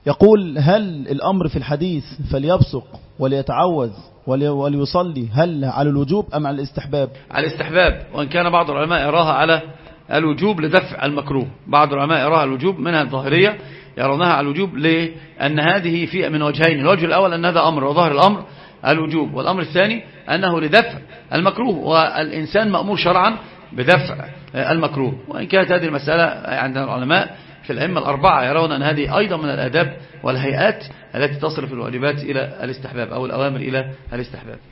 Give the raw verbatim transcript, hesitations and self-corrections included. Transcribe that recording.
يقول هل الأمر في الحديث فليبصق وليتعوذ وليصلي هل على الوجوب أم على الاستحباب؟ على الاستحباب، وإن كان بعض العلماء يراها على الوجوب لدفع المكروه. بعض العلماء يراها الوجوب، منها الظاهرية يرونها على الوجوب لأن هذه في من وجهين. الوجه الأول أن هذا أمر، وظاهر الأمر الوجوب، والأمر الثاني أنه لدفع المكروه، والإنسان مأمور شرعا بدفع المكروه. وإن كانت هذه المسألة عند العلماء في الأئمة الأربعة يرون أن هذه أيضا من الآداب والهيئات التي تصرف الواجبات إلى الاستحباب أو الأوامر إلى الاستحباب.